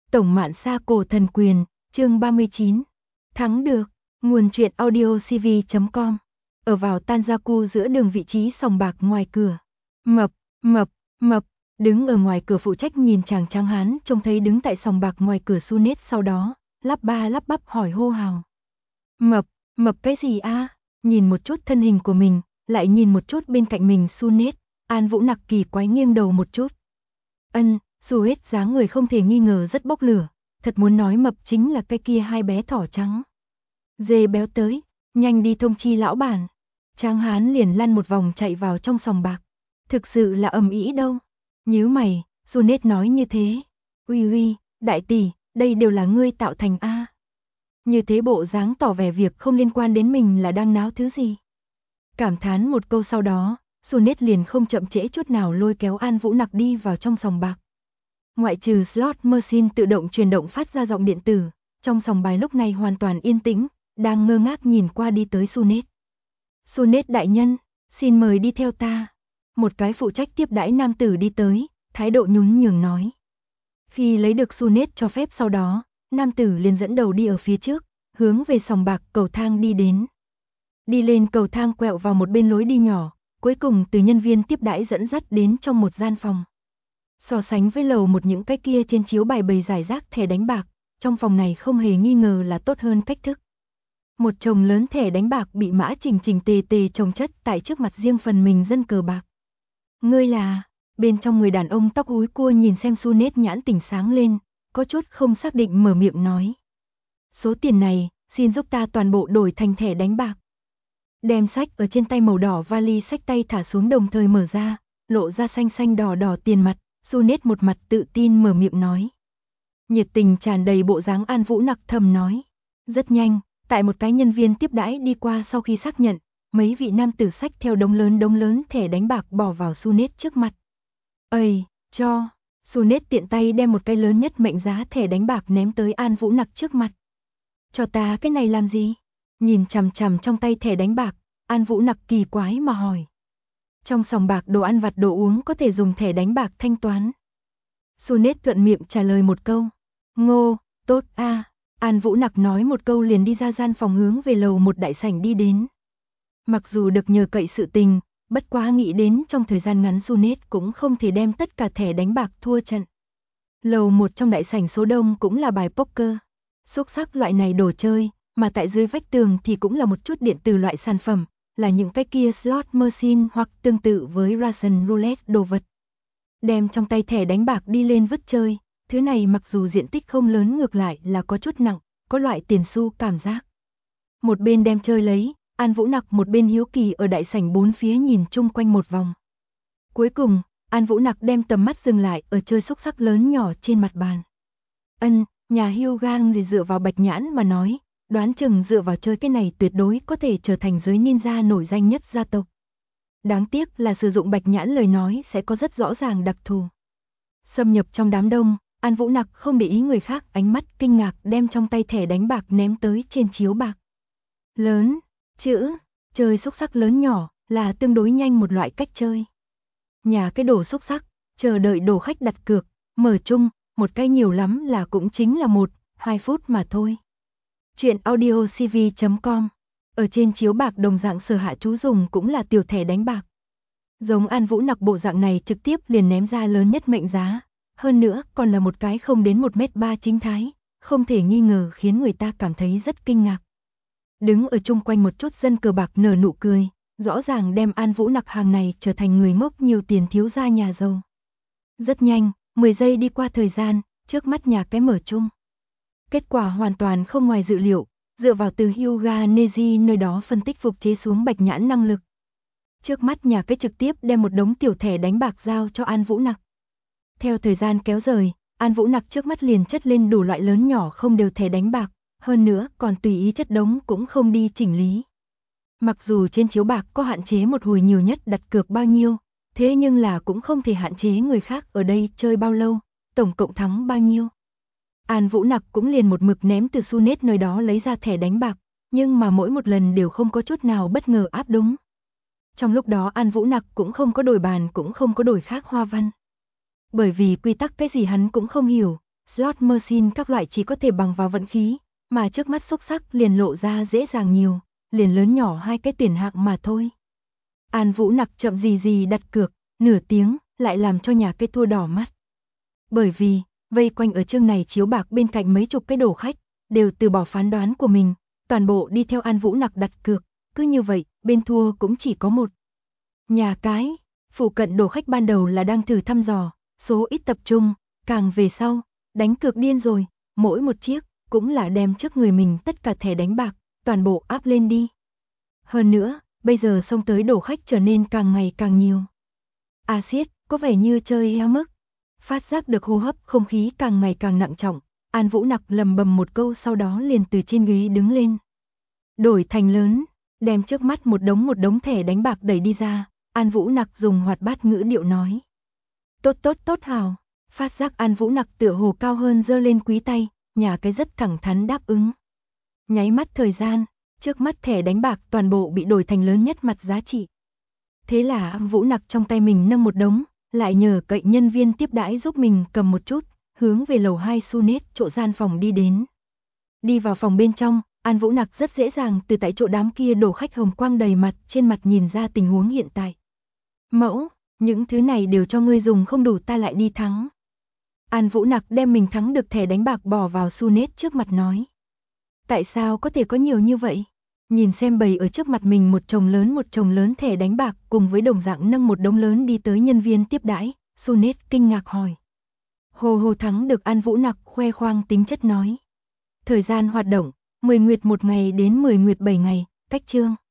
Tổng Mạn Sa Cổ Thần Quyền, chương 39. Thắng được, nguồn truyện audio cv.com. Ở vào Tanjaku giữa đường vị trí sòng bạc ngoài cửa. Mập, đứng ở ngoài cửa phụ trách nhìn chàng tráng hán trông thấy đứng tại sòng bạc ngoài cửa Sunet, sau đó, lắp ba lắp bắp hỏi hô hào. Mập cái gì a? Nhìn một chút thân hình của mình, lại nhìn một chút bên cạnh mình Sunet, An Vũ Nặc kỳ quái nghiêng đầu một chút. Suet dáng người không thể nghi ngờ rất bốc lửa, thật muốn nói mập chính là cái kia hai bé thỏ trắng. Dê béo tới, nhanh đi thông chi lão bản. Tráng hán liền lăn một vòng chạy vào trong sòng bạc. Thực sự là ầm ĩ đâu. Nhíu mày, Sunet nói như thế. Uy, đại tỷ, đây đều là ngươi tạo thành a. Như thế bộ dáng tỏ vẻ việc không liên quan đến mình là đang náo thứ gì. Cảm thán một câu sau đó, Sunet liền không chậm trễ chút nào lôi kéo An Vũ Nặc đi vào trong sòng bạc. Ngoại trừ slot machine tự động chuyển động phát ra giọng điện tử, trong sòng bài lúc này hoàn toàn yên tĩnh, đang ngơ ngác nhìn qua đi tới Sunet. Sunet đại nhân, xin mời đi theo ta. Một cái phụ trách tiếp đãi nam tử đi tới, thái độ nhún nhường nói. Khi lấy được Sunet cho phép sau đó, nam tử liền dẫn đầu đi ở phía trước, hướng về sòng bạc cầu thang đi đến. Đi lên cầu thang quẹo vào một bên lối đi nhỏ, cuối cùng từ nhân viên tiếp đãi dẫn dắt đến trong một gian phòng. So sánh với lầu một những cái kia trên chiếu bài bày giải rác thẻ đánh bạc, trong phòng này không hề nghi ngờ là tốt hơn cách thức. Một chồng lớn thẻ đánh bạc bị mã chỉnh tề chồng chất tại trước mặt riêng phần mình dân cờ bạc. Ngươi là, bên trong người đàn ông tóc húi cua nhìn xem Sunet nhãn tỉnh sáng lên, có chút không xác định mở miệng nói. Số tiền này, xin giúp ta toàn bộ đổi thành thẻ đánh bạc. Đem sách ở trên tay màu đỏ vali sách tay thả xuống đồng thời mở ra, lộ ra xanh đỏ tiền mặt. Sunet một mặt tự tin mở miệng nói. Nhiệt tình tràn đầy bộ dáng An Vũ Nặc thầm nói. Rất nhanh, tại một cái nhân viên tiếp đãi đi qua sau khi xác nhận, mấy vị nam tử xách theo đống lớn thẻ đánh bạc bỏ vào Sunet trước mặt. Cho. Sunet tiện tay đem một cái lớn nhất mệnh giá thẻ đánh bạc ném tới An Vũ Nặc trước mặt. Cho ta cái này làm gì? Nhìn chằm trong tay thẻ đánh bạc, An Vũ Nặc kỳ quái mà hỏi. Trong sòng bạc đồ ăn vặt đồ uống có thể dùng thẻ đánh bạc thanh toán. Sunet thuận miệng trả lời một câu. Ngô, tốt a. An Vũ Nặc nói một câu liền đi ra gian phòng hướng về lầu một đại sảnh đi đến. Mặc dù được nhờ cậy sự tình, bất quá nghĩ đến trong thời gian ngắn Sunet cũng không thể đem tất cả thẻ đánh bạc thua trận. Lầu một trong đại sảnh số đông cũng là bài poker, xúc xắc loại này đồ chơi, mà tại dưới vách tường thì cũng là một chút điện tử loại sản phẩm. Là những cái kia slot machine hoặc tương tự với Russian roulette đồ vật. Đem trong tay thẻ đánh bạc đi lên vứt chơi, thứ này mặc dù diện tích không lớn ngược lại là có chút nặng, có loại tiền xu cảm giác. Một bên đem chơi lấy, An Vũ Nặc một bên hiếu kỳ ở đại sảnh bốn phía nhìn chung quanh một vòng. Cuối cùng, An Vũ Nặc đem tầm mắt dừng lại ở chơi xúc xắc lớn nhỏ trên mặt bàn. Nhà Hưu Gang gì dựa vào Bạch Nhãn mà nói. Đoán chừng dựa vào chơi cái này tuyệt đối có thể trở thành giới ninja nổi danh nhất gia tộc. Đáng tiếc là sử dụng Bạch Nhãn lời nói sẽ có rất rõ ràng đặc thù. Xâm nhập trong đám đông, An Vũ Nặc không để ý người khác ánh mắt kinh ngạc đem trong tay thẻ đánh bạc ném tới trên chiếu bạc. Lớn, chữ, chơi xúc xắc lớn nhỏ là tương đối nhanh một loại cách chơi. Nhà cái đồ xúc xắc, chờ đợi đồ khách đặt cược, mở chung, một cái nhiều lắm là cũng chính là 1-2 phút mà thôi. Chuyện audio cv.com. Ở trên chiếu bạc đồng dạng sở hạ chú dùng cũng là tiểu thẻ đánh bạc. Giống An Vũ Nặc bộ dạng này trực tiếp liền ném ra lớn nhất mệnh giá. Hơn nữa còn là một cái không đến 1m3 chính thái. Không thể nghi ngờ khiến người ta cảm thấy rất kinh ngạc. Đứng ở chung quanh một chút dân cờ bạc nở nụ cười. Rõ ràng đem An Vũ Nặc hàng này trở thành người ngốc nhiều tiền thiếu gia nhà giàu. Rất nhanh, 10 giây đi qua thời gian, trước mắt nhà cái mở chung. Kết quả hoàn toàn không ngoài dự liệu, dựa vào từ Hyuga Neji nơi đó phân tích phục chế xuống Bạch Nhãn năng lực. Trước mắt nhà cái trực tiếp đem một đống tiểu thẻ đánh bạc giao cho An Vũ Nặc. Theo thời gian kéo rời, An Vũ Nặc trước mắt liền chất lên đủ loại lớn nhỏ không đều thẻ đánh bạc, hơn nữa còn tùy ý chất đống cũng không đi chỉnh lý. Mặc dù trên chiếu bạc có hạn chế một hồi nhiều nhất đặt cược bao nhiêu, thế nhưng là cũng không thể hạn chế người khác ở đây chơi bao lâu, tổng cộng thắng bao nhiêu. An Vũ Nặc cũng liền một mực ném từ Sunet nơi đó lấy ra thẻ đánh bạc, nhưng mà mỗi một lần đều không có chút nào bất ngờ áp đúng. Trong lúc đó An Vũ Nặc cũng không có đổi bàn cũng không có đổi khác hoa văn. Bởi vì quy tắc cái gì hắn cũng không hiểu, slot machine các loại chỉ có thể bằng vào vận khí, mà trước mắt xúc sắc liền lộ ra dễ dàng nhiều, liền lớn nhỏ hai cái tuyển hạng mà thôi. An Vũ Nặc chậm gì gì đặt cược, nửa tiếng, lại làm cho nhà cái thua đỏ mắt. Bởi vì, vây quanh ở chương này chiếu bạc bên cạnh mấy chục cái đồ khách, đều từ bỏ phán đoán của mình, toàn bộ đi theo An Vũ Nặc đặt cược, cứ như vậy, bên thua cũng chỉ có một. Nhà cái, phụ cận đồ khách ban đầu là đang thử thăm dò, số ít tập trung, càng về sau, đánh cược điên rồi, mỗi một chiếc, cũng là đem trước người mình tất cả thẻ đánh bạc, toàn bộ áp lên đi. Hơn nữa, bây giờ xông tới đồ khách trở nên càng ngày càng nhiều. Xiết, có vẻ như chơi heo mức. Phát giác được hô hấp không khí càng ngày càng nặng trọng, An Vũ Nặc lầm bầm một câu sau đó liền từ trên ghế đứng lên. Đổi thành lớn, đem trước mắt một đống thẻ đánh bạc đẩy đi ra, An Vũ Nặc dùng hoạt bát ngữ điệu nói. Tốt tốt tốt hào, phát giác An Vũ Nặc tựa hồ cao hơn giơ lên quý tay, nhà cái rất thẳng thắn đáp ứng. Nháy mắt thời gian, trước mắt thẻ đánh bạc toàn bộ bị đổi thành lớn nhất mặt giá trị. Thế là An Vũ Nặc trong tay mình nâng một đống, lại nhờ cậy nhân viên tiếp đãi giúp mình cầm một chút, hướng về lầu 2 Sunet chỗ gian phòng đi đến. Đi vào phòng bên trong, An Vũ Nặc rất dễ dàng từ tại chỗ đám kia đổ khách hồng quang đầy mặt trên mặt nhìn ra tình huống hiện tại. Mẫu, những thứ này đều cho ngươi dùng không đủ ta lại đi thắng. An Vũ Nặc đem mình thắng được thẻ đánh bạc bỏ vào Sunet trước mặt nói. Tại sao có thể có nhiều như vậy? Nhìn xem bày ở trước mặt mình một chồng lớn thẻ đánh bạc cùng với đồng dạng nâng một đống lớn đi tới nhân viên tiếp đãi, Sunet kinh ngạc hỏi. Hồ thắng được An Vũ Nặc khoe khoang tính chất nói. Thời gian hoạt động, 10 nguyệt 1 ngày đến 10 nguyệt 7 ngày, cách chương.